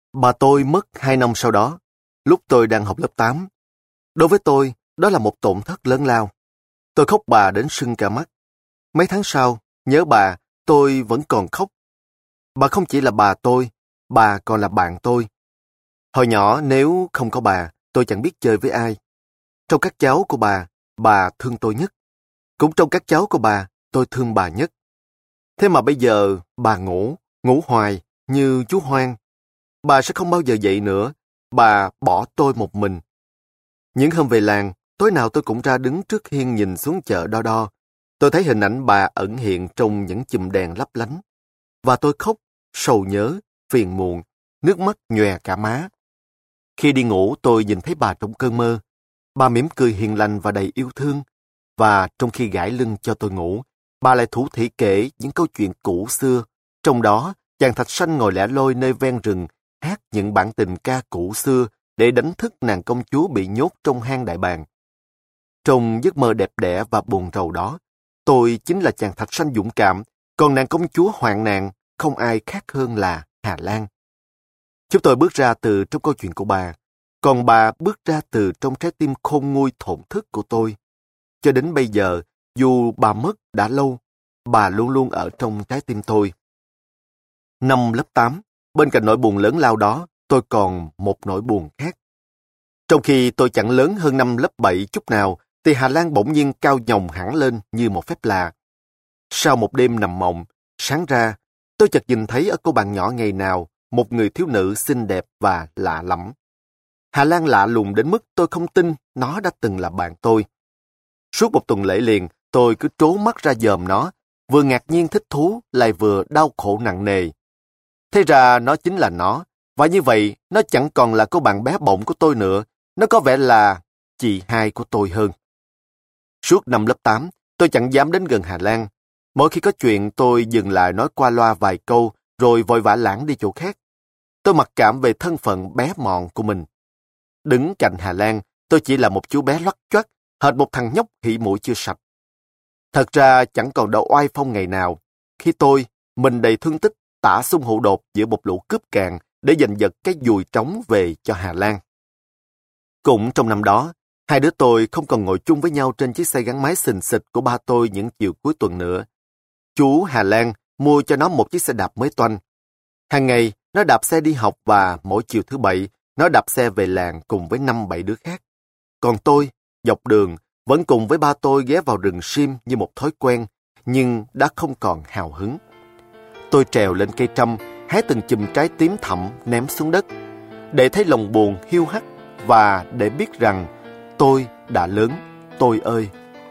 Bà tôi mất 2 năm sau đó, lúc tôi đang học lớp 8. Đối với tôi, đó là một tổn thất lớn lao. Tôi khóc bà đến sưng cả mắt. Mấy tháng sau, nhớ bà, tôi vẫn còn khóc. Bà không chỉ là bà tôi, bà còn là bạn tôi. Hồi nhỏ nếu không có bà, tôi chẳng biết chơi với ai. Trong các cháu của bà thương tôi nhất. Cũng trong các cháu của bà, tôi thương bà nhất. Thế mà bây giờ, bà ngủ hoài, như chú Hoang. Bà sẽ không bao giờ dậy nữa, bà bỏ tôi một mình. Những hôm về làng, tối nào tôi cũng ra đứng trước hiên nhìn xuống chợ đo đo. Tôi thấy hình ảnh bà ẩn hiện trong những chùm đèn lấp lánh. Và tôi khóc, sầu nhớ, phiền muộn, nước mắt nhòe cả má. Khi đi ngủ tôi nhìn thấy bà trong cơn mơ. Bà mỉm cười hiền lành và đầy yêu thương. Và trong khi gãi lưng cho tôi ngủ, bà lại thủ thỉ kể những câu chuyện cũ xưa. Trong đó, chàng Thạch Sanh ngồi lẻ loi nơi ven rừng, hát những bản tình ca cũ xưa để đánh thức nàng công chúa bị nhốt trong hang đại bàng. Trong giấc mơ đẹp đẽ và buồn rầu đó, tôi chính là chàng Thạch Sanh dũng cảm, còn nàng công chúa hoạn nạn không ai khác hơn là Hà Lan. Chúng tôi bước ra từ trong câu chuyện của bà, còn bà bước ra từ trong trái tim khôn nguôi thổn thức của tôi. Cho đến bây giờ, dù bà mất đã lâu, bà luôn luôn ở trong trái tim tôi. Năm lớp 8, bên cạnh nỗi buồn lớn lao đó, tôi còn một nỗi buồn khác. Trong khi tôi chẳng lớn hơn năm lớp 7 chút nào, thì Hà Lan bỗng nhiên cao nhồng hẳn lên như một phép lạ. Sau một đêm nằm mộng, sáng ra, tôi chợt nhìn thấy ở cô bạn nhỏ ngày nào một người thiếu nữ xinh đẹp và lạ lẫm. Hà Lan lạ lùng đến mức tôi không tin nó đã từng là bạn tôi. Suốt một tuần lễ liền, tôi cứ trố mắt ra dòm nó, vừa ngạc nhiên thích thú lại vừa đau khổ nặng nề. Thế ra nó chính là nó, và như vậy nó chẳng còn là cô bạn bé bỏng của tôi nữa, nó có vẻ là chị hai của tôi hơn. Suốt năm lớp 8, tôi chẳng dám đến gần Hà Lan. Mỗi khi có chuyện tôi dừng lại nói qua loa vài câu rồi vội vã lảng đi chỗ khác. Tôi mặc cảm về thân phận bé mọn của mình. Đứng cạnh Hà Lan, tôi chỉ là một chú bé loắt choắt, hệt một thằng nhóc hỉ mũi chưa sạch. Thật ra chẳng còn đâu oai phong ngày nào, khi mình đầy thương tích, tả xung hụ đột giữa một lũ cướp càng để giành giật cái dùi trống về cho Hà Lan. Cũng trong năm đó, hai đứa tôi không còn ngồi chung với nhau trên chiếc xe gắn máy xình xịch của ba tôi những chiều cuối tuần nữa. Chú Hà Lan mua cho nó một chiếc xe đạp mới toanh. Hàng ngày, nó đạp xe đi học và mỗi chiều thứ Bảy, nó đạp xe về làng cùng với 5-7 đứa khác. Còn tôi, dọc đường, vẫn cùng với ba tôi ghé vào rừng sim như một thói quen, nhưng đã không còn hào hứng. Tôi trèo lên cây trâm, hái từng chùm trái tím thẳm ném xuống đất, để thấy lòng buồn hiu hắt và để biết rằng tôi đã lớn, tôi ơi.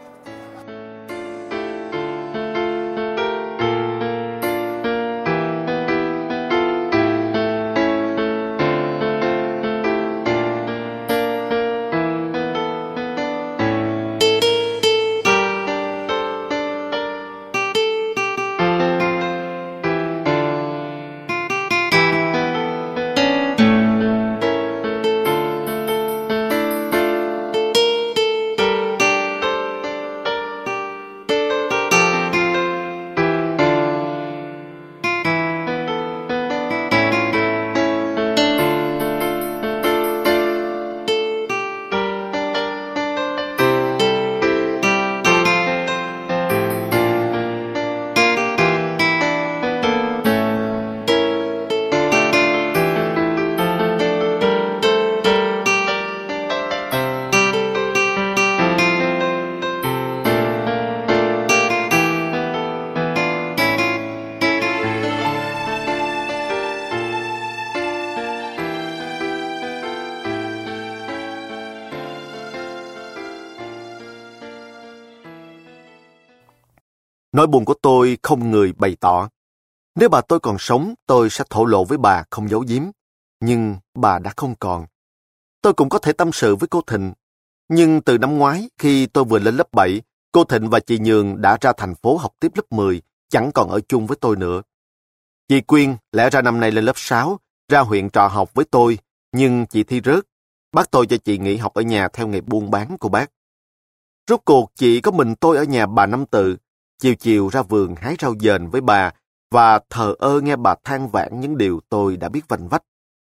Nỗi buồn của tôi không người bày tỏ. Nếu bà tôi còn sống, tôi sẽ thổ lộ với bà không giấu giếm. Nhưng bà đã không còn. Tôi cũng có thể tâm sự với cô Thịnh. Nhưng từ năm ngoái, khi tôi vừa lên lớp 7, cô Thịnh và chị Nhường đã ra thành phố học tiếp lớp 10, chẳng còn ở chung với tôi nữa. Chị Quyên lẽ ra năm nay lên lớp 6, ra huyện trọ học với tôi, nhưng chị thi rớt. Bác tôi cho chị nghỉ học ở nhà theo nghề buôn bán của bác. Rốt cuộc chỉ có mình tôi ở nhà bà Năm Tự, chiều chiều ra vườn hái rau dền với bà và thờ ơ nghe bà than vãn những điều tôi đã biết vanh vách.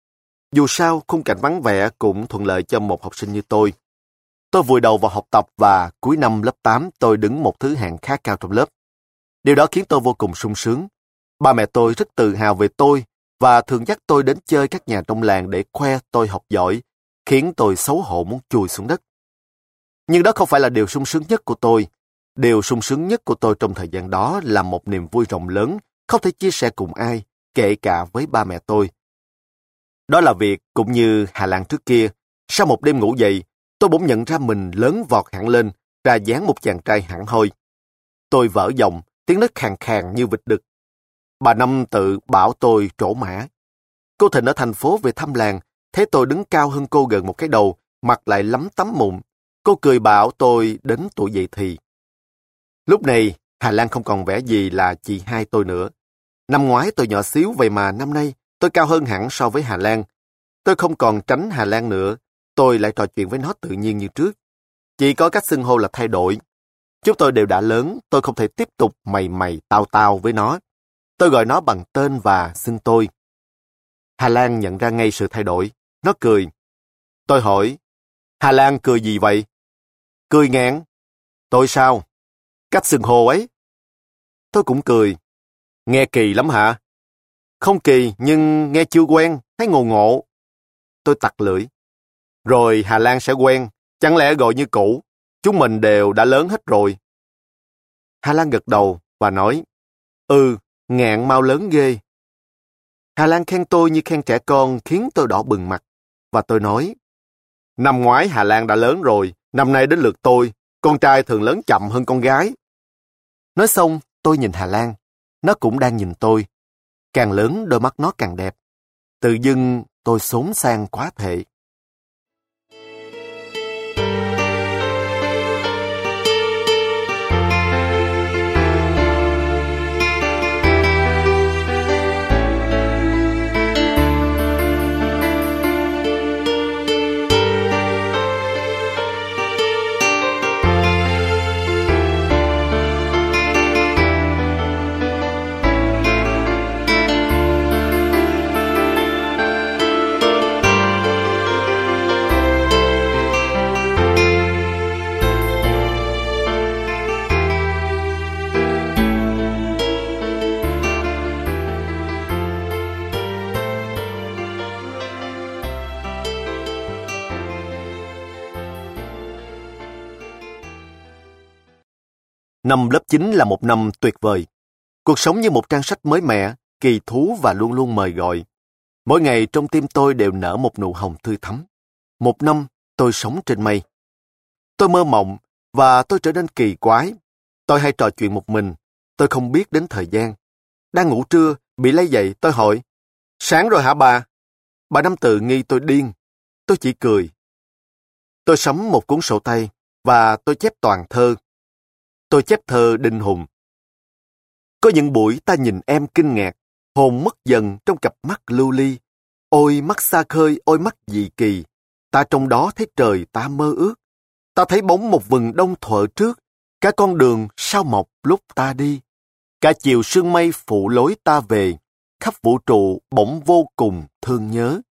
Dù sao, khung cảnh vắng vẻ cũng thuận lợi cho một học sinh như tôi. Tôi vùi đầu vào học tập và cuối năm lớp 8 tôi đứng một thứ hạng khá cao trong lớp. Điều đó khiến tôi vô cùng sung sướng. Ba mẹ tôi rất tự hào về tôi và thường dắt tôi đến chơi các nhà trong làng để khoe tôi học giỏi, khiến tôi xấu hổ muốn chùi xuống đất. Nhưng đó không phải là điều sung sướng nhất của tôi. Điều sung sướng nhất của tôi trong thời gian đó là một niềm vui rộng lớn, không thể chia sẻ cùng ai, kể cả với ba mẹ tôi. Đó là việc, cũng như Hà Lan trước kia, sau một đêm ngủ dậy, tôi bỗng nhận ra mình lớn vọt hẳn lên, ra dáng một chàng trai hẳn hoi. Tôi vỡ giọng, tiếng nói khàn khàn như vịt đực. Bà Năm tự bảo tôi trổ mã. Cô Thịnh ở thành phố về thăm làng, thấy tôi đứng cao hơn cô gần một cái đầu, mặt lại lấm tấm mụn. Cô cười bảo tôi đến tuổi dậy thì. Lúc này, Hà Lan không còn vẻ gì là chị hai tôi nữa. Năm ngoái tôi nhỏ xíu, vậy mà năm nay tôi cao hơn hẳn so với Hà Lan. Tôi không còn tránh Hà Lan nữa, tôi lại trò chuyện với nó tự nhiên như trước. Chỉ có cách xưng hô là thay đổi. Chúng tôi đều đã lớn, tôi không thể tiếp tục mày mày tao tao với nó. Tôi gọi nó bằng tên và xưng tôi. Hà Lan nhận ra ngay sự thay đổi. Nó cười. Tôi hỏi, Hà Lan cười gì vậy? Cười ngạn. Tôi sao? Cách xưng hô ấy. Tôi cũng cười. Nghe kỳ lắm hả? Không kỳ, nhưng nghe chưa quen, thấy ngộ ngộ. Tôi tặc lưỡi. Rồi Hà Lan sẽ quen, chẳng lẽ gọi như cũ? Chúng mình đều đã lớn hết rồi. Hà Lan gật đầu và nói, ngạn mau lớn ghê. Hà Lan khen tôi như khen trẻ con khiến tôi đỏ bừng mặt. Và tôi nói, năm ngoái Hà Lan đã lớn rồi, năm nay đến lượt tôi, con trai thường lớn chậm hơn con gái. Nói xong, tôi nhìn Hà Lan, nó cũng đang nhìn tôi. Càng lớn đôi mắt nó càng đẹp. Tự dưng tôi xốn sang quá thể. Năm lớp 9 là một năm tuyệt vời. Cuộc sống như một trang sách mới mẻ, kỳ thú và luôn luôn mời gọi. Mỗi ngày trong tim tôi đều nở một nụ hồng tươi thắm. Một năm, tôi sống trên mây. Tôi mơ mộng, và tôi trở nên kỳ quái. Tôi hay trò chuyện một mình. Tôi không biết đến thời gian. Đang ngủ trưa, bị lấy dậy, tôi hỏi, sáng rồi hả bà? Bà Năm tự nghi tôi điên. Tôi chỉ cười. Tôi sắm một cuốn sổ tay, và tôi chép toàn thơ. Tôi chép thơ Đinh Hùng. Có những buổi ta nhìn em kinh ngạc, hồn mất dần trong cặp mắt lưu ly. Ôi mắt xa khơi, ôi mắt dị kỳ, ta trong đó thấy trời ta mơ ước. Ta thấy bóng một vừng đông thuở trước, cả con đường sao mọc lúc ta đi. Cả chiều sương mây phụ lối ta về, khắp vũ trụ bỗng vô cùng thương nhớ.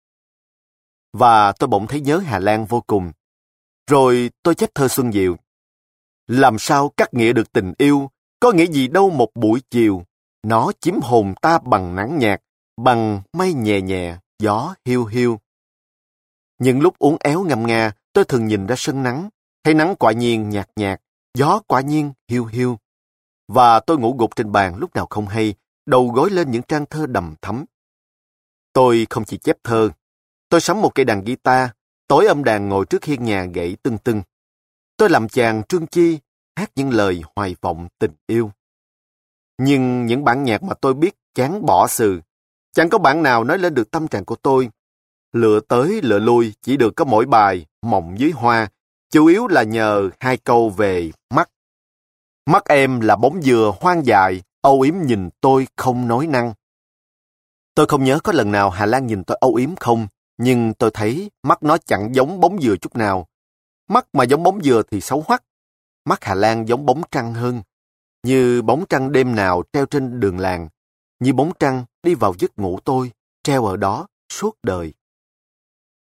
Và tôi bỗng thấy nhớ Hà Lan vô cùng. Rồi tôi chép thơ Xuân Diệu. Làm sao cắt nghĩa được tình yêu, có nghĩa gì đâu một buổi chiều. Nó chiếm hồn ta bằng nắng nhạt, bằng mây nhẹ nhẹ, gió hiu hiu. Những lúc uốn éo ngâm nga, tôi thường nhìn ra sân nắng, thấy nắng quả nhiên nhạt nhạt, gió quả nhiên hiu hiu. Và tôi ngủ gục trên bàn lúc nào không hay, đầu gối lên những trang thơ đầm thắm. Tôi không chỉ chép thơ, tôi sắm một cây đàn guitar, tối âm đàn ngồi trước hiên nhà gãy tưng tưng. Tôi làm chàng Trương Chi, hát những lời hoài vọng tình yêu. Nhưng những bản nhạc mà tôi biết chán bỏ sừ, chẳng có bản nào nói lên được tâm trạng của tôi. Lựa tới lựa lui chỉ được có mỗi bài Mộng dưới hoa, chủ yếu là nhờ hai câu về mắt. Mắt em là bóng dừa hoang dại, âu yếm nhìn tôi không nói năng. Tôi không nhớ có lần nào Hà Lan nhìn tôi âu yếm không, nhưng tôi thấy mắt nó chẳng giống bóng dừa chút nào. Mắt mà giống bóng dừa thì xấu hoắc. Mắt Hà Lan giống bóng trăng hơn, như bóng trăng đêm nào treo trên đường làng, như bóng trăng đi vào giấc ngủ tôi, treo ở đó suốt đời.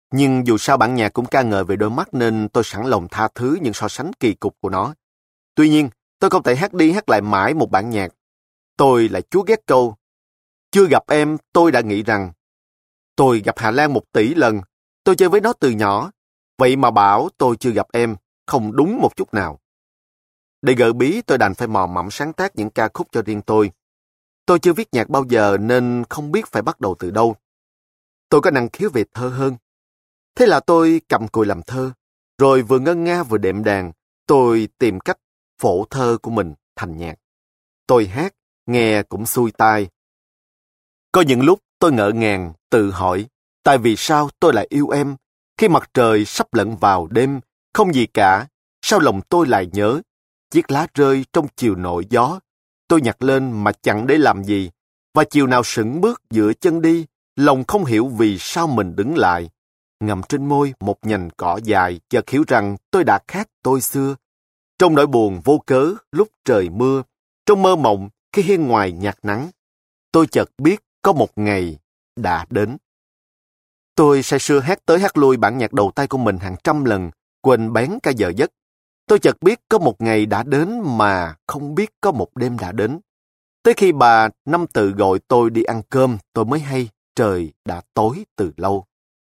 Nhưng dù sao bản nhạc cũng ca ngợi về đôi mắt nên tôi sẵn lòng tha thứ những so sánh kỳ cục của nó. Tuy nhiên, tôi không thể hát đi hát lại mãi một bản nhạc. Tôi lại chúa ghét câu: chưa gặp em, tôi đã nghĩ rằng. Tôi gặp Hà Lan 1 tỷ lần. Tôi chơi với nó từ nhỏ. Vậy mà bảo tôi chưa gặp em, không đúng một chút nào. Để gợi bí, tôi đành phải mò mẫm sáng tác những ca khúc cho riêng tôi. Tôi chưa viết nhạc bao giờ nên không biết phải bắt đầu từ đâu. Tôi có năng khiếu về thơ hơn. Thế là tôi cầm cùi làm thơ, rồi vừa ngân nga vừa đệm đàn, tôi tìm cách phổ thơ của mình thành nhạc. Tôi hát, nghe cũng xuôi tai. Có những lúc tôi ngỡ ngàng, tự hỏi, tại vì sao tôi lại yêu em? Khi mặt trời sắp lặn vào đêm, không gì cả, sao lòng tôi lại nhớ? Chiếc lá rơi trong chiều nổi gió, tôi nhặt lên mà chẳng để làm gì. Và chiều nào sững bước giữa chân đi, lòng không hiểu vì sao mình đứng lại. Ngậm trên môi một nhành cỏ dài, chợt hiểu rằng tôi đã khác tôi xưa. Trong nỗi buồn vô cớ lúc trời mưa, trong mơ mộng khi hiên ngoài nhạt nắng, tôi chợt biết có một ngày đã đến. Tôi say sưa hát tới hát lui bản nhạc đầu tay của mình hàng trăm lần, quên bén cả giờ giấc. Tôi chợt biết có một ngày đã đến mà không biết có một đêm đã đến. Tới khi bà Năm Tự gọi tôi đi ăn cơm, tôi mới hay trời đã tối từ lâu.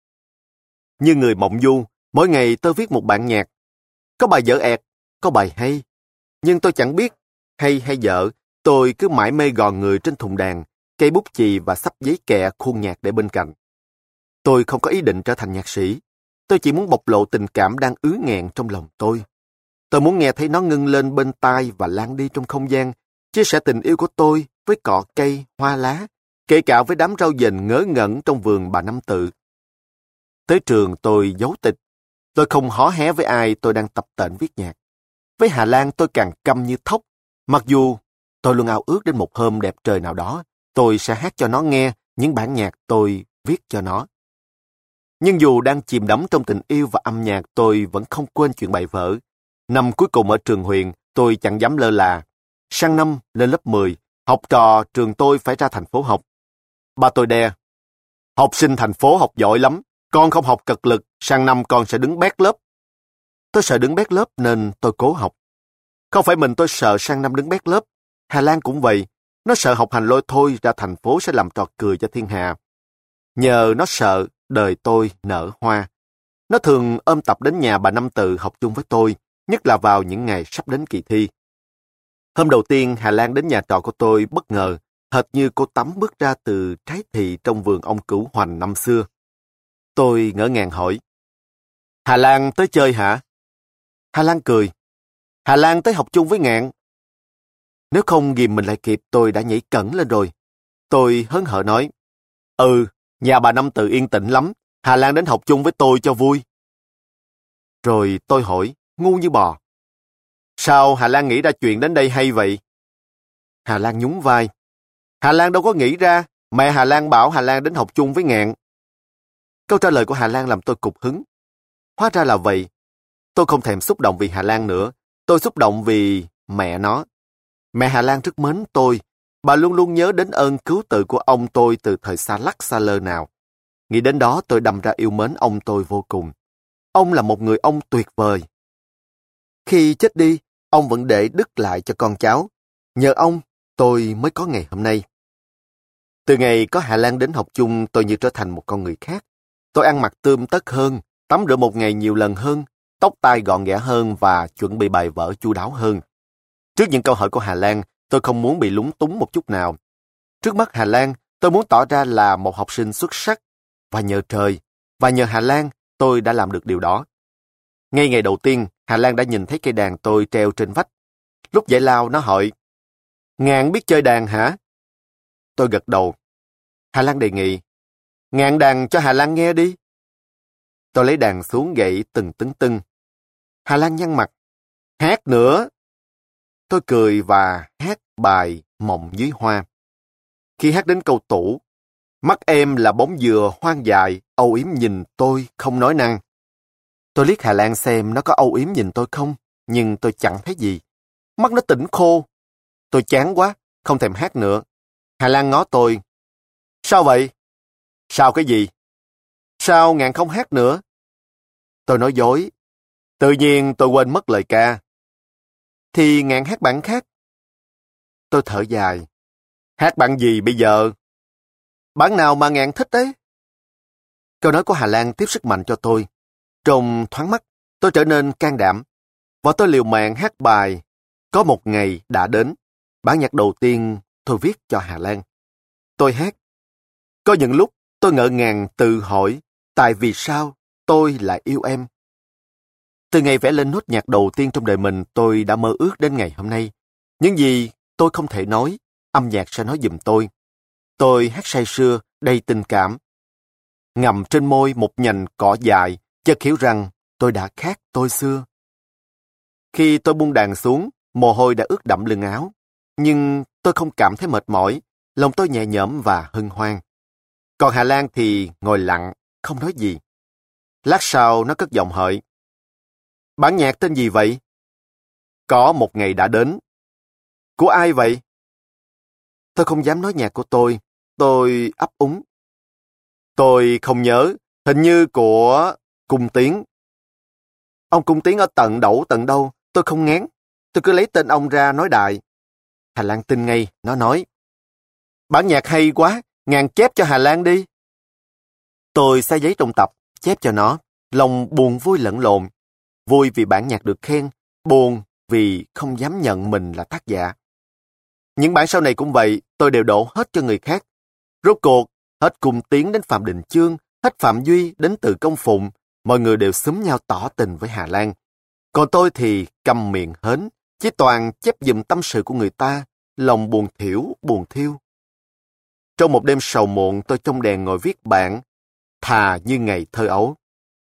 Như người mộng du, mỗi ngày tôi viết một bản nhạc. Có bài dở ẹt, có bài hay. Nhưng tôi chẳng biết, hay dở, tôi cứ mãi mê gò người trên thùng đàn, cây bút chì và xấp giấy kẹ khuôn nhạc để bên cạnh. Tôi không có ý định trở thành nhạc sĩ. Tôi chỉ muốn bộc lộ tình cảm đang ứ nghẹn trong lòng tôi. Tôi muốn nghe thấy nó ngưng lên bên tai và lan đi trong không gian, chia sẻ tình yêu của tôi với cỏ cây, hoa lá, kể cả với đám rau dền ngớ ngẩn trong vườn bà Năm Tự. Tới trường tôi giấu tịch. Tôi không hó hé với ai tôi đang tập tễnh viết nhạc. Với Hà Lan tôi càng câm như thóc. Mặc dù tôi luôn ao ước đến một hôm đẹp trời nào đó, tôi sẽ hát cho nó nghe những bản nhạc tôi viết cho nó. Nhưng dù đang chìm đắm trong tình yêu và âm nhạc, tôi vẫn không quên chuyện bài vở. Năm cuối cùng ở trường Huyền, tôi chẳng dám lơ là. Sang năm lên lớp 10, học trò trường tôi phải ra thành phố học. Ba tôi đe: học sinh thành phố học giỏi lắm, con không học cật lực, sang năm con sẽ đứng bét lớp. Tôi sợ đứng bét lớp nên tôi cố học. Không phải mình tôi sợ sang năm đứng bét lớp, Hà Lan cũng vậy. Nó sợ học hành lôi thôi ra thành phố sẽ làm trò cười cho thiên hạ. Nhờ nó sợ, đời tôi nở hoa. Nó thường ôm tập đến nhà bà Năm Tự học chung với tôi, nhất là vào những ngày sắp đến kỳ thi. Hôm đầu tiên Hà Lan đến nhà trọ của tôi bất ngờ, hệt như cô Tắm bước ra từ trái thị trong vườn ông Cửu Hoành năm xưa. Tôi ngỡ ngàng hỏi: Hà Lan tới chơi hả? Hà Lan cười: Hà Lan tới học chung với Ngạn. Nếu không ghìm mình lại kịp, tôi đã nhảy cẫng lên rồi. Tôi hớn hở nói: ừ, nhà bà Năm Tự yên tĩnh lắm, Hà Lan đến học chung với tôi cho vui. Rồi tôi hỏi, ngu như bò: sao Hà Lan nghĩ ra chuyện đến đây hay vậy? Hà Lan nhún vai: Hà Lan đâu có nghĩ ra, mẹ Hà Lan bảo Hà Lan đến học chung với Ngạn. Câu trả lời của Hà Lan làm tôi cục hứng. Hóa ra là vậy. Tôi không thèm xúc động vì Hà Lan nữa. Tôi xúc động vì mẹ nó. Mẹ Hà Lan rất mến tôi. Bà luôn luôn nhớ đến ơn cứu tự của ông tôi từ thời xa lắc xa lơ nào. Nghĩ đến đó tôi đâm ra yêu mến ông tôi vô cùng. Ông là một người ông tuyệt vời. Khi chết đi, ông vẫn để đứt lại cho con cháu. Nhờ ông, tôi mới có ngày hôm nay. Từ ngày có Hà Lan đến học chung, tôi như trở thành một con người khác. Tôi ăn mặc tươm tất hơn, tắm rửa một ngày nhiều lần hơn, tóc tai gọn ghẽ hơn và chuẩn bị bài vở chu đáo hơn. Trước những câu hỏi của Hà Lan, tôi không muốn bị lúng túng một chút nào. Trước mắt Hà Lan, tôi muốn tỏ ra là một học sinh xuất sắc. Và nhờ trời, và nhờ Hà Lan, tôi đã làm được điều đó. Ngay ngày đầu tiên, Hà Lan đã nhìn thấy cây đàn tôi treo trên vách. Lúc giải lao, nó hỏi: Ngạn biết chơi đàn hả? Tôi gật đầu. Hà Lan đề nghị: Ngạn đàn cho Hà Lan nghe đi. Tôi lấy đàn xuống gậy từng tưng tưng. Hà Lan nhăn mặt: Hát nữa. Tôi cười và hát bài Mộng Dưới Hoa. Khi hát đến câu tủ: Mắt em là bóng dừa hoang dại, âu yếm nhìn tôi không nói năng. Tôi liếc Hà Lan xem nó có âu yếm nhìn tôi không, nhưng tôi chẳng thấy gì. Mắt nó tỉnh khô. Tôi chán quá, không thèm hát nữa. Hà Lan ngó tôi: Sao vậy? Sao cái gì? Sao Ngạn không hát nữa? Tôi nói dối. Tự nhiên tôi quên mất lời ca. Thì Ngạn hát bản khác. Tôi thở dài. Hát bản gì bây giờ? Bản nào mà Ngạn thích đấy? Câu nói của Hà Lan tiếp sức mạnh cho tôi. Trong thoáng mắt, tôi trở nên can đảm. Và tôi liều mạng hát bài Có một ngày đã đến. Bản nhạc đầu tiên tôi viết cho Hà Lan. Tôi hát. Có những lúc tôi ngỡ ngàng tự hỏi tại vì sao tôi lại yêu em. Từ ngày vẽ lên nốt nhạc đầu tiên trong đời mình, tôi đã mơ ước đến ngày hôm nay. Những gì tôi không thể nói, âm nhạc sẽ nói giùm tôi. Tôi hát say sưa, đầy tình cảm. Ngậm trên môi một nhành cỏ dài, chợt hiểu rằng tôi đã khác tôi xưa. Khi tôi buông đàn xuống, mồ hôi đã ướt đẫm lưng áo. Nhưng tôi không cảm thấy mệt mỏi, lòng tôi nhẹ nhõm và hân hoan. Còn Hà Lan thì ngồi lặng, không nói gì. Lát sau nó cất giọng hỏi. Bản nhạc tên gì vậy? Có một ngày đã đến. Của ai vậy? Tôi không dám nói nhạc của tôi ấp úng. Tôi không nhớ, hình như của Cung Tiến. Ông Cung Tiến ở tận đâu, tôi không ngán. Tôi cứ lấy tên ông ra nói đại. Hà Lan tin ngay, nó nói. Bản nhạc hay quá, Ngạn chép cho Hà Lan đi. Tôi xé giấy trong tập, chép cho nó, lòng buồn vui lẫn lộn. Vui vì bản nhạc được khen, buồn vì không dám nhận mình là tác giả. Những bản sau này cũng vậy, tôi đều đổ hết cho người khác. Rốt cuộc, hết Cung Tiến đến Phạm Đình Chương, hết Phạm Duy đến Từ Công Phụng, mọi người đều xúm nhau tỏ tình với Hà Lan. Còn tôi thì câm miệng hến, chỉ toàn chép giùm tâm sự của người ta, lòng buồn thiểu, buồn thiêu. Trong một đêm sầu muộn, tôi trong đèn ngồi viết bản Thà như ngày thơ ấu.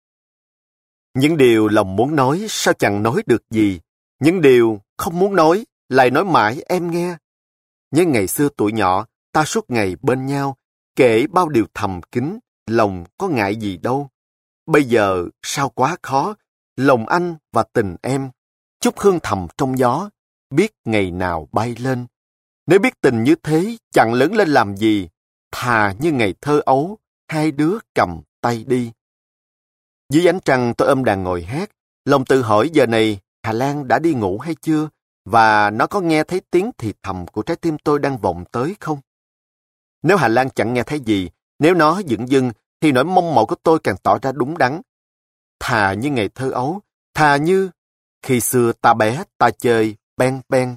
Những điều lòng muốn nói sao chẳng nói được gì, những điều không muốn nói lại nói mãi em nghe. Nhớ ngày xưa tuổi nhỏ, ta suốt ngày bên nhau, kể bao điều thầm kín, lòng có ngại gì đâu. Bây giờ sao quá khó, lòng anh và tình em, chút hương thầm trong gió, biết ngày nào bay lên. Nếu biết tình như thế, chẳng lớn lên làm gì, thà như ngày thơ ấu, hai đứa cầm tay đi. Dưới ánh trăng tôi ôm đàn ngồi hát, lòng tự hỏi giờ này Hà Lan đã đi ngủ hay chưa, và nó có nghe thấy tiếng thì thầm của trái tim tôi đang vọng tới không? Nếu Hà Lan chẳng nghe thấy gì, nếu nó dửng dưng, thì nỗi mong mỏi của tôi càng tỏ ra đúng đắn. Thà như ngày thơ ấu, thà như khi xưa ta bé ta chơi ben ben.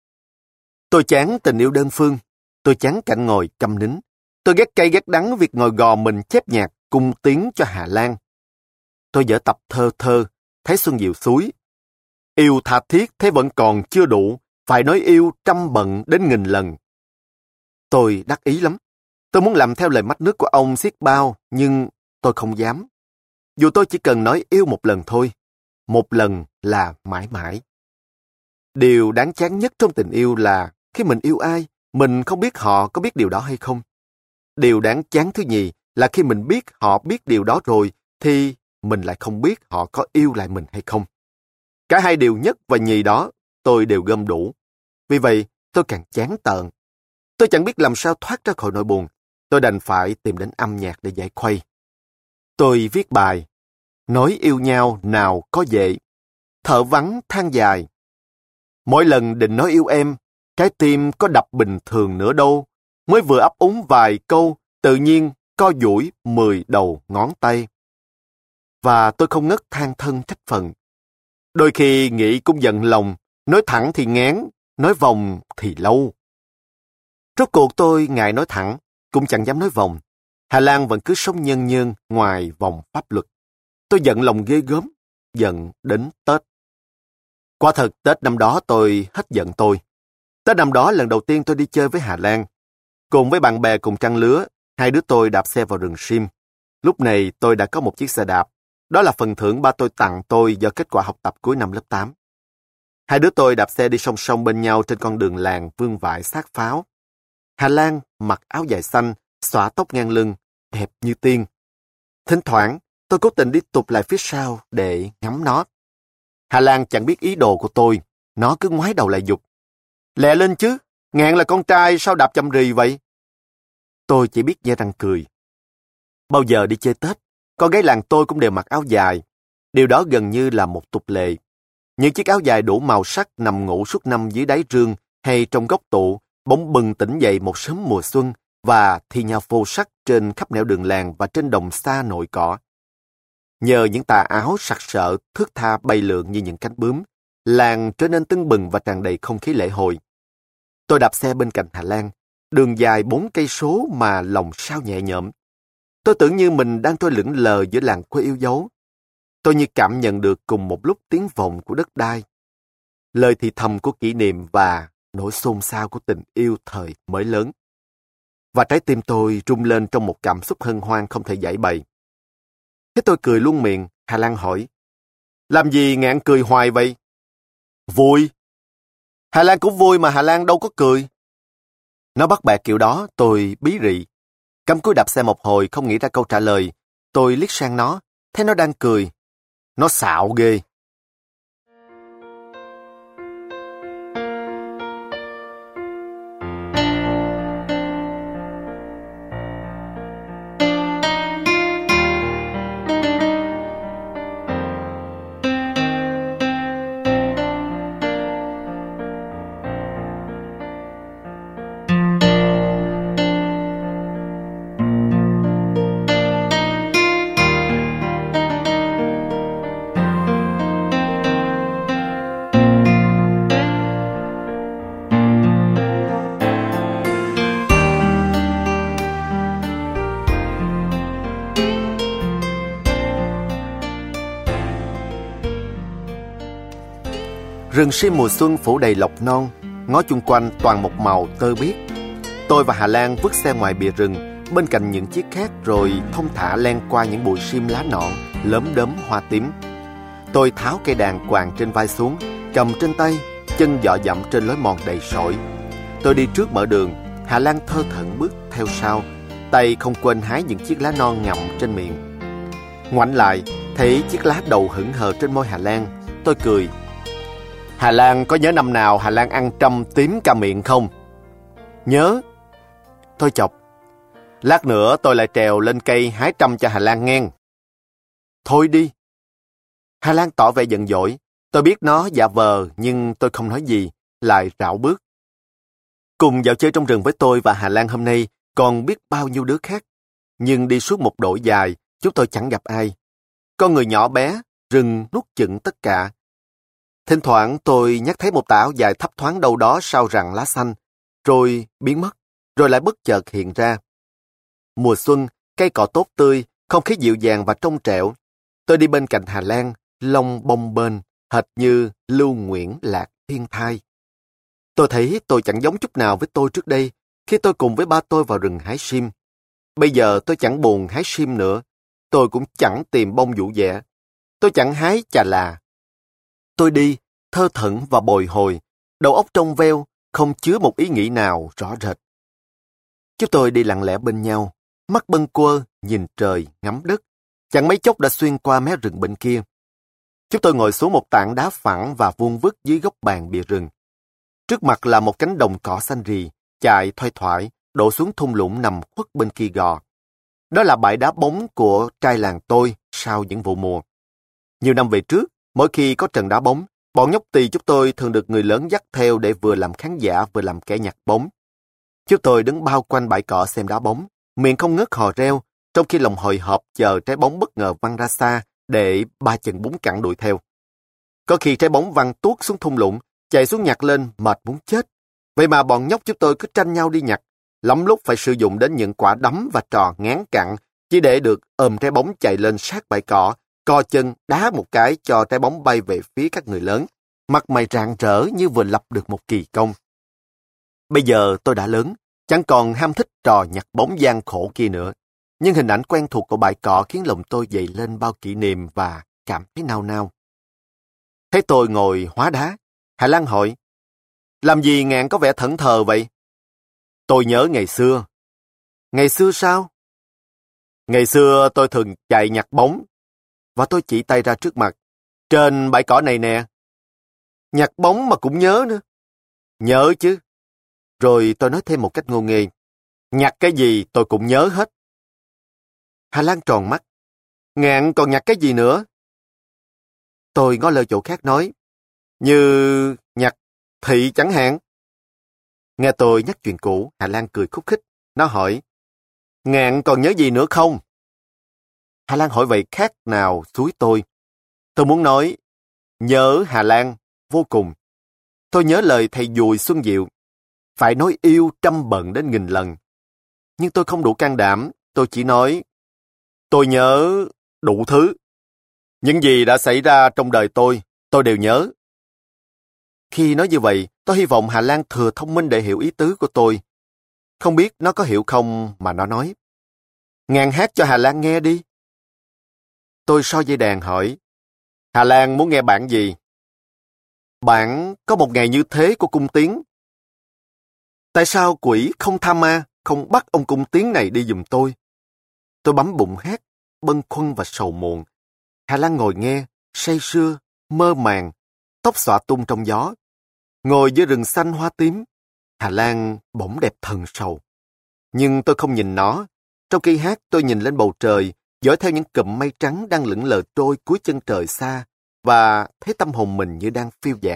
Tôi chán tình yêu đơn phương, tôi chán cảnh ngồi câm nín. Tôi ghét cay ghét đắng việc ngồi gò mình chép nhạc Cung Tiến cho Hà Lan. Tôi dở tập thơ, thấy xuân diệu suối. Yêu tha thiết thế vẫn còn chưa đủ, phải nói yêu trăm bận đến nghìn lần. Tôi đắc ý lắm. Tôi muốn làm theo lời mách nước của ông xiết bao, nhưng tôi không dám. Dù tôi chỉ cần nói yêu một lần thôi, một lần là mãi mãi. Điều đáng chán nhất trong tình yêu là khi mình yêu ai, mình không biết họ có biết điều đó hay không. Điều đáng chán thứ nhì là khi mình biết họ biết điều đó rồi, thì mình lại không biết họ có yêu lại mình hay không. Cả hai điều nhất và nhì đó, tôi đều gom đủ. Vì vậy, tôi càng chán tợn. Tôi chẳng biết làm sao thoát ra khỏi nỗi buồn. Tôi đành phải tìm đến âm nhạc để giải khuây. Tôi viết bài Nói yêu nhau nào có vậy, thở vắng than dài. Mỗi lần định nói yêu em, trái tim có đập bình thường nữa đâu. Mới vừa ấp úng vài câu, tự nhiên co duỗi 10 đầu ngón tay. Và tôi không ngớt than thân trách phận. Đôi khi nghĩ cũng giận lòng, nói thẳng thì ngán, nói vòng thì lâu. Rốt cuộc tôi ngại nói thẳng, cũng chẳng dám nói vòng. Hà Lan vẫn cứ sống nhân nhơn ngoài vòng pháp luật. Tôi giận lòng ghê gớm, giận đến Tết. Quả thật Tết năm đó tôi hết giận tôi. Tết năm đó lần đầu tiên tôi đi chơi với Hà Lan. Cùng với bạn bè cùng trang lứa, hai đứa tôi đạp xe vào rừng Sim. Lúc này tôi đã có một chiếc xe đạp. Đó là phần thưởng ba tôi tặng tôi do kết quả học tập cuối năm lớp 8. Hai đứa tôi đạp xe đi song song bên nhau trên con đường làng vương vãi xác pháo. Hà Lan mặc áo dài xanh, xõa tóc ngang lưng, đẹp như tiên. Thỉnh thoảng, tôi cố tình đi tụt lại phía sau để ngắm nó. Hà Lan chẳng biết ý đồ của tôi, nó cứ ngoái đầu lại giục. Lẹ lên chứ, Ngạn là con trai sao đạp chậm rì vậy? Tôi chỉ biết nhe răng cười. Bao giờ đi chơi Tết, Con gái làng tôi cũng đều mặc áo dài. Điều đó gần như là một tục lệ. Những chiếc áo dài đủ màu sắc nằm ngủ suốt năm dưới đáy rương hay trong góc tủ, bỗng bừng tỉnh dậy một sớm mùa xuân và thi nhau phô sắc trên khắp nẻo đường làng và trên đồng xa nội cỏ. Nhờ những tà áo sặc sỡ, thướt tha bay lượn như những cánh bướm, làng trở nên tưng bừng và tràn đầy không khí lễ hội. Tôi đạp xe bên cạnh Hà Lan, đường dài 4 cây số mà lòng sao nhẹ nhõm. Tôi tưởng như mình đang trôi lững lờ giữa làng quê yêu dấu. Tôi như cảm nhận được cùng một lúc tiếng vọng của đất đai, lời thì thầm của kỷ niệm và nỗi xôn xao của tình yêu thời mới lớn. Và trái tim tôi rung lên trong một cảm xúc hân hoan không thể giải bày. Thế tôi cười luôn miệng, Hà Lan hỏi, làm gì ngạn cười hoài vậy? Vui. Hà Lan cũng vui mà Hà Lan đâu có cười. Nó bắt bẻ kiểu đó, tôi bí rị. Cắm cúi đạp xe một hồi không nghĩ ra câu trả lời. Tôi liếc sang nó, thấy nó đang cười. Nó xạo ghê. Rừng sim mùa xuân phủ đầy lộc non, ngó chung quanh toàn một màu tơ biếc. Tôi và Hà Lan vứt xe ngoài bìa rừng, bên cạnh những chiếc khác rồi thông thả len qua những bụi sim lá nõn, lấm đốm hoa tím. Tôi tháo cây đàn quàng trên vai xuống, cầm trên tay, chân dọ dẫm trên lối mòn đầy sỏi. Tôi đi trước mở đường, Hà Lan thơ thẩn bước theo sau, tay không quên hái những chiếc lá non ngậm trên miệng. Ngoảnh lại, thấy chiếc lá đầu hững hờ trên môi Hà Lan, tôi cười. Hà Lan có nhớ năm nào Hà Lan ăn trâm tím cả miệng không? Nhớ. Tôi chọc. Lát nữa tôi lại trèo lên cây hái trâm cho Hà Lan nghe. Thôi đi. Hà Lan tỏ vẻ giận dỗi. Tôi biết nó giả vờ nhưng tôi không nói gì, lại rảo bước. Cùng dạo chơi trong rừng với tôi và Hà Lan hôm nay còn biết bao nhiêu đứa khác. Nhưng đi suốt một đỗi dài, chúng tôi chẳng gặp ai. Con người nhỏ bé, rừng nuốt chửng tất cả. Thỉnh thoảng tôi nhắc thấy một tà áo dài thấp thoáng đâu đó sau rặng lá xanh, rồi biến mất, rồi lại bất chợt hiện ra. Mùa xuân, cây cỏ tốt tươi, không khí dịu dàng và trong trẻo. Tôi đi bên cạnh Hà Lan, lông bông bênh, hệt như Lưu Nguyễn Lạc Thiên Thai. Tôi thấy tôi chẳng giống chút nào với tôi trước đây, khi tôi cùng với ba tôi vào rừng hái sim. Bây giờ tôi chẳng buồn hái sim nữa, tôi cũng chẳng tìm bông vũ dẻ. Tôi chẳng hái chà là. Tôi đi, thơ thẩn và bồi hồi, đầu óc trong veo, không chứa một ý nghĩ nào rõ rệt. Chúng tôi đi lặng lẽ bên nhau, mắt bâng quơ, nhìn trời, ngắm đất. Chẳng mấy chốc đã xuyên qua mé rừng bên kia. Chúng tôi ngồi xuống một tảng đá phẳng và vuông vức dưới gốc bàn bìa rừng. Trước mặt là một cánh đồng cỏ xanh rì, chạy thoai thoải, đổ xuống thung lũng nằm khuất bên kia gò. Đó là bãi đá bóng của trai làng tôi sau những vụ mùa. Nhiều năm về trước, mỗi khi có trận đá bóng, bọn nhóc tỳ chúng tôi thường được người lớn dắt theo để vừa làm khán giả vừa làm kẻ nhặt bóng. Chúng tôi đứng bao quanh bãi cỏ xem đá bóng, miệng không ngớt hò reo, trong khi lòng hồi hộp chờ trái bóng bất ngờ văng ra xa để ba chân bún cẳng đuổi theo. Có khi trái bóng văng tuốt xuống thung lũng, chạy xuống nhặt lên mệt muốn chết. Vậy mà bọn nhóc chúng tôi cứ tranh nhau đi nhặt, lắm lúc phải sử dụng đến những quả đấm và trò ngán cặn chỉ để được ôm trái bóng chạy lên sát bãi cỏ, co chân đá một cái cho trái bóng bay về phía các người lớn, mặt mày rạng rỡ như vừa lập được một kỳ công. Bây giờ tôi đã lớn, chẳng còn ham thích trò nhặt bóng gian khổ kia nữa, nhưng hình ảnh quen thuộc của bãi cỏ khiến lòng tôi dậy lên bao kỷ niệm và cảm thấy nao nao. Thấy tôi ngồi hóa đá, Hà Lan hỏi, làm gì ngạn có vẻ thẫn thờ vậy? Tôi nhớ ngày xưa. Ngày xưa sao? Ngày xưa tôi thường chạy nhặt bóng. Và tôi chỉ tay ra trước mặt. Trên bãi cỏ này nè. Nhặt bóng mà cũng nhớ nữa. Nhớ chứ. Rồi tôi nói thêm một cách ngô nghê. Nhặt cái gì tôi cũng nhớ hết. Hà Lan tròn mắt. Ngạn còn nhặt cái gì nữa? Tôi ngó lơ chỗ khác nói, như nhặt thị chẳng hạn. Nghe tôi nhắc chuyện cũ, Hà Lan cười khúc khích. Nó hỏi, Ngạn còn nhớ gì nữa không? Hà Lan hỏi vậy khác nào xúi tôi. Tôi muốn nói, nhớ Hà Lan vô cùng. Tôi nhớ lời thầy Dùi Xuân Diệu, phải nói yêu trăm bận đến nghìn lần. Nhưng tôi không đủ can đảm, tôi chỉ nói, tôi nhớ đủ thứ. Những gì đã xảy ra trong đời tôi đều nhớ. Khi nói như vậy, tôi hy vọng Hà Lan thừa thông minh để hiểu ý tứ của tôi. Không biết nó có hiểu không mà nó nói, Ngạn hát cho Hà Lan nghe đi. Tôi so dây đàn hỏi, Hà Lan muốn nghe bản gì? Bản Có Một Ngày Như Thế của Cung Tiến. Tại sao quỷ không tha ma, không bắt ông Cung Tiến này đi giùm tôi? Tôi bấm bụng hát, bâng khuâng và sầu muộn. Hà Lan ngồi nghe, say sưa, mơ màng, tóc xõa tung trong gió. Ngồi dưới rừng xanh hoa tím, Hà Lan bỗng đẹp thần sầu. Nhưng tôi không nhìn nó. Trong khi hát, tôi nhìn lên bầu trời, dõi theo những cụm mây trắng đang lững lờ trôi cuối chân trời xa, và thấy tâm hồn mình như đang phiêu dạt.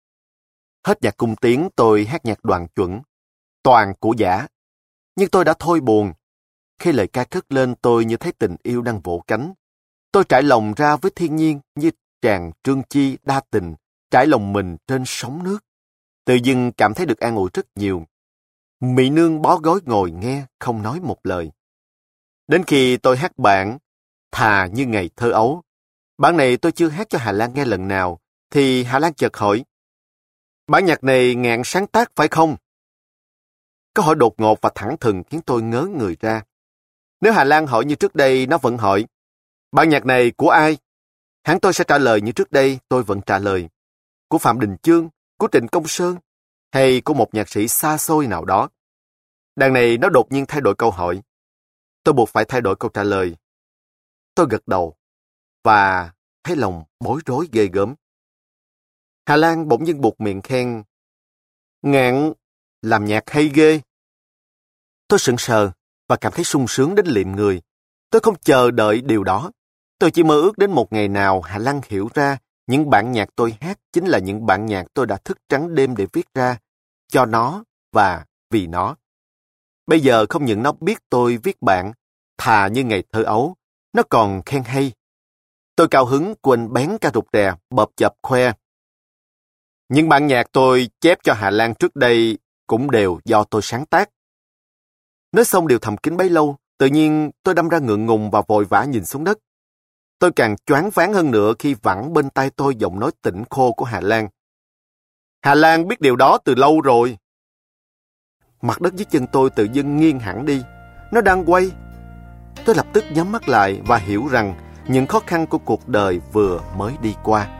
Hết nhạc Cung Tiến, tôi hát nhạc Đoàn Chuẩn, toàn của giả. Nhưng tôi đã thôi buồn. Khi lời ca cất lên, tôi như thấy tình yêu đang vỗ cánh. Tôi trải lòng ra với thiên nhiên như chàng Trương Chi đa tình, trải lòng mình trên sóng nước. Tự dưng cảm thấy được an ủi rất nhiều. Mỹ nương bó gối ngồi nghe, không nói một lời. Đến khi tôi hát bản Thà Như Ngày Thơ Ấu, bản này tôi chưa hát cho Hà Lan nghe lần nào, thì Hà Lan chợt hỏi, bản nhạc này Ngạn sáng tác phải không? Câu hỏi đột ngột và thẳng thừng khiến tôi ngớ người ra. Nếu Hà Lan hỏi như trước đây, nó vẫn hỏi, bản nhạc này của ai? Hẳn tôi sẽ trả lời như trước đây, tôi vẫn trả lời. Của Phạm Đình Chương, của Trịnh Công Sơn, hay của một nhạc sĩ xa xôi nào đó. Đằng này nó đột nhiên thay đổi câu hỏi. Tôi buộc phải thay đổi câu trả lời. Tôi gật đầu, và thấy lòng bối rối ghê gớm. Hà Lan bỗng dưng buột miệng khen, Ngạn làm nhạc hay ghê. Tôi sững sờ và cảm thấy sung sướng đến liệm người. Tôi không chờ đợi điều đó. Tôi chỉ mơ ước đến một ngày nào Hà Lan hiểu ra những bản nhạc tôi hát chính là những bản nhạc tôi đã thức trắng đêm để viết ra, cho nó và vì nó. Bây giờ không những nó biết tôi viết bản Thà Như Ngày Thơ Ấu, nó còn khen hay. Tôi cao hứng quên bén ca rụt rè, bợp chợp khoe. Những bản nhạc tôi chép cho Hà Lan trước đây cũng đều do tôi sáng tác. Nói xong điều thầm kín bấy lâu, tự nhiên tôi đâm ra ngượng ngùng và vội vã nhìn xuống đất. Tôi càng choáng váng hơn nữa khi vẳng bên tai tôi giọng nói tỉnh khô của Hà Lan. Hà Lan biết điều đó từ lâu rồi. Mặt đất dưới chân tôi tự dưng nghiêng hẳn đi. Nó đang quay. Tôi lập tức nhắm mắt lại và hiểu rằng những khó khăn của cuộc đời vừa mới đi qua.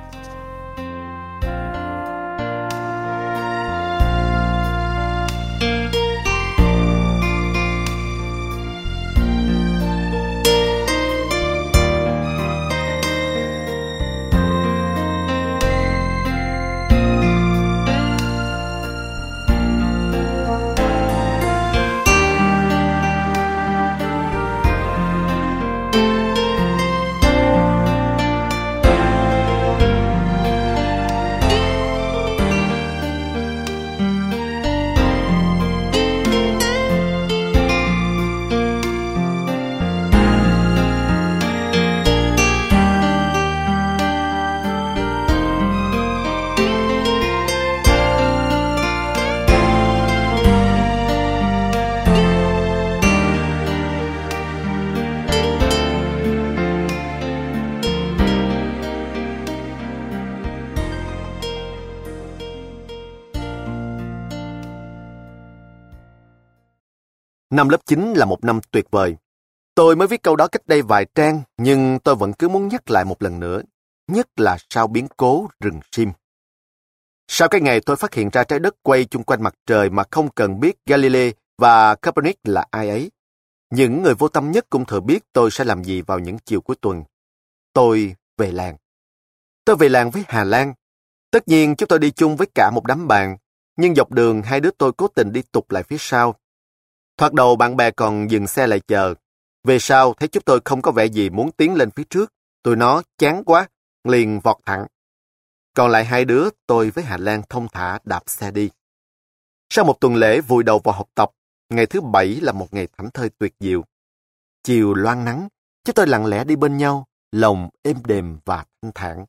Năm lớp 9 là một năm tuyệt vời. Tôi mới viết câu đó cách đây vài trang, nhưng tôi vẫn cứ muốn nhắc lại một lần nữa, nhất là sau biến cố rừng sim. Sau cái ngày tôi phát hiện ra trái đất quay chung quanh mặt trời mà không cần biết Galilei và Copernic là ai ấy, những người vô tâm nhất cũng thừa biết tôi sẽ làm gì vào những chiều cuối tuần. Tôi về làng. Tôi về làng với Hà Lan. Tất nhiên chúng tôi đi chung với cả một đám bạn, nhưng dọc đường hai đứa tôi cố tình đi tụt lại phía sau. Thoạt đầu bạn bè còn dừng xe lại chờ. Về sau, thấy chúng tôi không có vẻ gì muốn tiến lên phía trước. Tụi nó chán quá, liền vọt thẳng. Còn lại hai đứa, tôi với Hà Lan thông thả đạp xe đi. Sau một tuần lễ vùi đầu vào học tập, ngày thứ Bảy là một ngày thảnh thơi tuyệt diệu. Chiều loang nắng, chúng tôi lặng lẽ đi bên nhau, lòng êm đềm và thanh thản.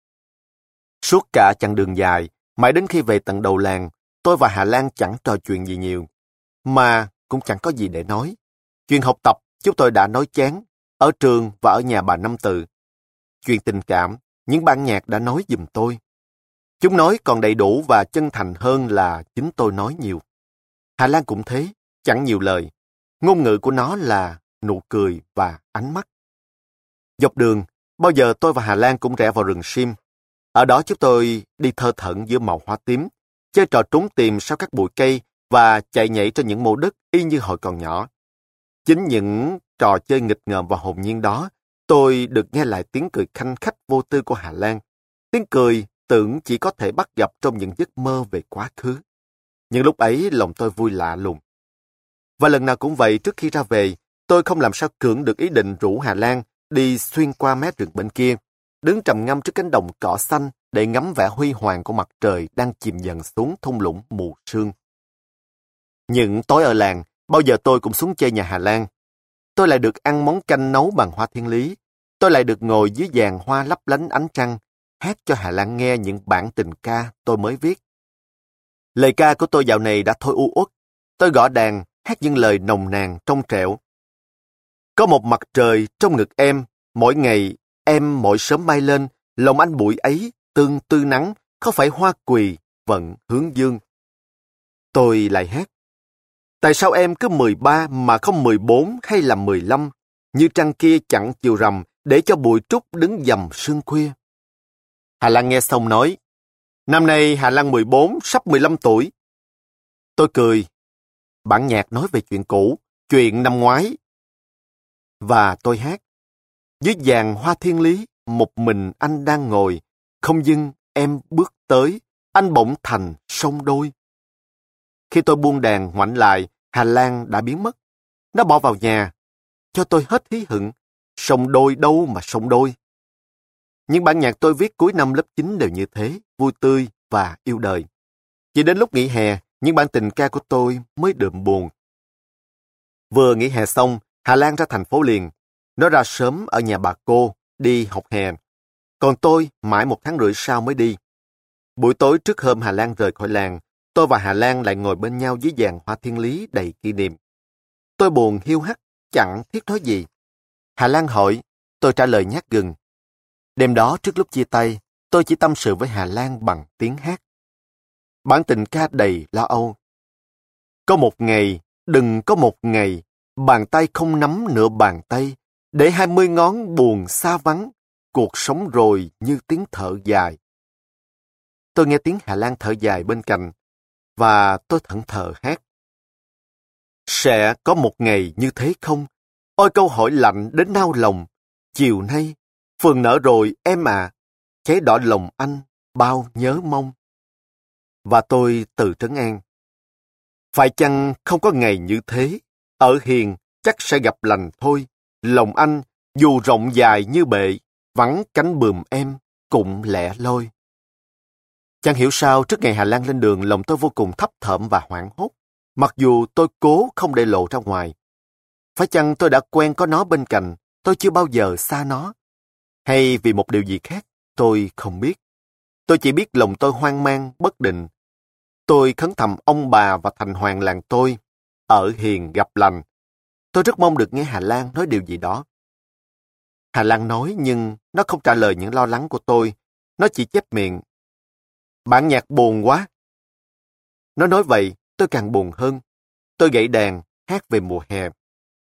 Suốt cả chặng đường dài, mãi đến khi về tận đầu làng, tôi và Hà Lan chẳng trò chuyện gì nhiều, mà cũng chẳng có gì để nói. Chuyện học tập, chúng tôi đã nói chán, ở trường và ở nhà bà Năm Từ. Chuyện tình cảm, những bản nhạc đã nói giùm tôi. Chúng nói còn đầy đủ và chân thành hơn là chính tôi nói nhiều. Hà Lan cũng thế, chẳng nhiều lời. Ngôn ngữ của nó là nụ cười và ánh mắt. Dọc đường, bao giờ tôi và Hà Lan cũng rẽ vào rừng sim. Ở đó chúng tôi đi thơ thẩn giữa màu hoa tím, chơi trò trốn tìm sau các bụi cây và chạy nhảy trên những mô đất y như hồi còn nhỏ. Chính những trò chơi nghịch ngợm và hồn nhiên đó, tôi được nghe lại tiếng cười khanh khách vô tư của Hà Lan. Tiếng cười tưởng chỉ có thể bắt gặp trong những giấc mơ về quá khứ. Nhưng lúc ấy lòng tôi vui lạ lùng. Và lần nào cũng vậy, trước khi ra về, tôi không làm sao cưỡng được ý định rủ Hà Lan đi xuyên qua mé rừng bên kia, đứng trầm ngâm trước cánh đồng cỏ xanh để ngắm vẻ huy hoàng của mặt trời đang chìm dần xuống thung lũng mù sương. Những tối ở làng, bao giờ tôi cũng xuống chơi nhà Hà Lan. Tôi lại được ăn món canh nấu bằng hoa thiên lý. Tôi lại được ngồi dưới giàn hoa lấp lánh ánh trăng, hát cho Hà Lan nghe những bản tình ca tôi mới viết. Lời ca của tôi dạo này đã thôi u uất. Tôi gõ đàn, hát những lời nồng nàn trong trẻo. Có một mặt trời trong ngực em, mỗi ngày em mỗi sớm bay lên, lòng anh bụi ấy tương tư nắng, không phải hoa quỳ vận hướng dương. Tôi lại hát. Tại sao em cứ 13 mà không 14 hay là 15, như trăng kia chặn chiều rằm để cho bụi trúc đứng dầm sương khuya? Hà Lan nghe xong nói, năm nay Hà Lan 14, sắp 15 tuổi. Tôi cười. Bản nhạc nói về chuyện cũ, chuyện năm ngoái. Và tôi hát. Dưới giàn hoa thiên lý, một mình anh đang ngồi, không dưng em bước tới, anh bỗng thành sông đôi. Khi tôi buông đàn ngoảnh lại, Hà Lan đã biến mất. Nó bỏ vào nhà, cho tôi hết hí hửng. Sông đôi đâu mà sông đôi. Những bản nhạc tôi viết cuối năm lớp 9 đều như thế, vui tươi và yêu đời. Chỉ đến lúc nghỉ hè, những bản tình ca của tôi mới đượm buồn. Vừa nghỉ hè xong, Hà Lan ra thành phố liền. Nó ra sớm ở nhà bà cô, đi học hè. Còn tôi mãi 1 tháng rưỡi sau mới đi. Buổi tối trước hôm Hà Lan rời khỏi làng, tôi và Hà Lan lại ngồi bên nhau dưới giàn hoa thiên lý đầy kỷ niệm. Tôi buồn hiu hắt, chẳng thiết nói gì. Hà Lan hỏi, tôi trả lời nhát gừng. Đêm đó trước lúc chia tay, tôi chỉ tâm sự với Hà Lan bằng tiếng hát. Bản tình ca đầy lo âu. Có một ngày, đừng có một ngày, bàn tay không nắm nửa bàn tay, để 20 ngón buồn xa vắng, cuộc sống rồi như tiếng thở dài. Tôi nghe tiếng Hà Lan thở dài bên cạnh, và tôi thẫn thờ hát. Sẽ có một ngày như thế không? Ôi câu hỏi lạnh đến nao lòng. Chiều nay, phường nở rồi em à, cháy đỏ lòng anh, bao nhớ mong. Và tôi tự trấn an. Phải chăng không có ngày như thế? Ở hiền chắc sẽ gặp lành thôi. Lòng anh, dù rộng dài như bệ, vắng cánh bườm em, cũng lẻ loi. Chẳng hiểu sao trước ngày Hà Lan lên đường, lòng tôi vô cùng thấp thởm và hoảng hốt, mặc dù tôi cố không để lộ ra ngoài. Phải chăng tôi đã quen có nó bên cạnh, tôi chưa bao giờ xa nó? Hay vì một điều gì khác, tôi không biết. Tôi chỉ biết lòng tôi hoang mang, bất định. Tôi khấn thầm ông bà và thành hoàng làng tôi, ở hiền gặp lành. Tôi rất mong được nghe Hà Lan nói điều gì đó. Hà Lan nói nhưng nó không trả lời những lo lắng của tôi. Nó chỉ chép miệng. Bản nhạc buồn quá. Nó nói vậy, tôi càng buồn hơn. Tôi gảy đàn, hát về mùa hè.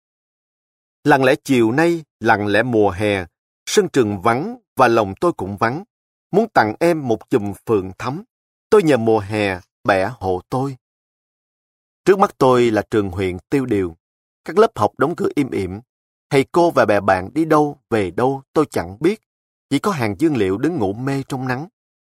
Lặng lẽ chiều nay, lặng lẽ mùa hè, sân trường vắng và lòng tôi cũng vắng. Muốn tặng em một chùm phượng thắm, tôi nhờ mùa hè bẻ hộ tôi. Trước mắt tôi là trường huyện tiêu điều. Các lớp học đóng cửa im ỉm. Thầy cô và bè bạn đi đâu, về đâu tôi chẳng biết. Chỉ có hàng dương liệu đứng ngủ mê trong nắng.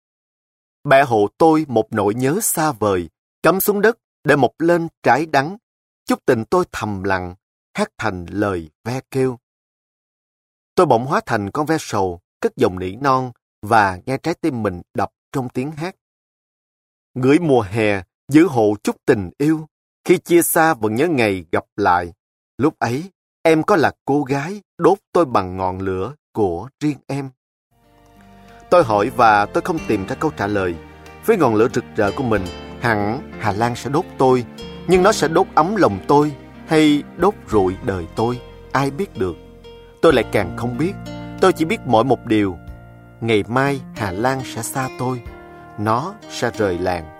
Bẻ hộ tôi một nỗi nhớ xa vời, cắm xuống đất để mọc lên trái đắng. Chút tình tôi thầm lặng, hát thành lời ve kêu. Tôi bỗng hóa thành con ve sầu, cất giọng nỉ non và nghe trái tim mình đập trong tiếng hát. Gửi mùa hè, giữ hộ chút tình yêu, khi chia xa vẫn nhớ ngày gặp lại. Lúc ấy, em có là cô gái đốt tôi bằng ngọn lửa của riêng em. Tôi hỏi và tôi không tìm ra câu trả lời. Với ngọn lửa rực rỡ của mình, hẳn Hà Lan sẽ đốt tôi, nhưng nó sẽ đốt ấm lòng tôi hay đốt rụi đời tôi, ai biết được. Tôi lại càng không biết. Tôi chỉ biết mỗi một điều. Ngày mai Hà Lan sẽ xa tôi. Nó sẽ rời làng.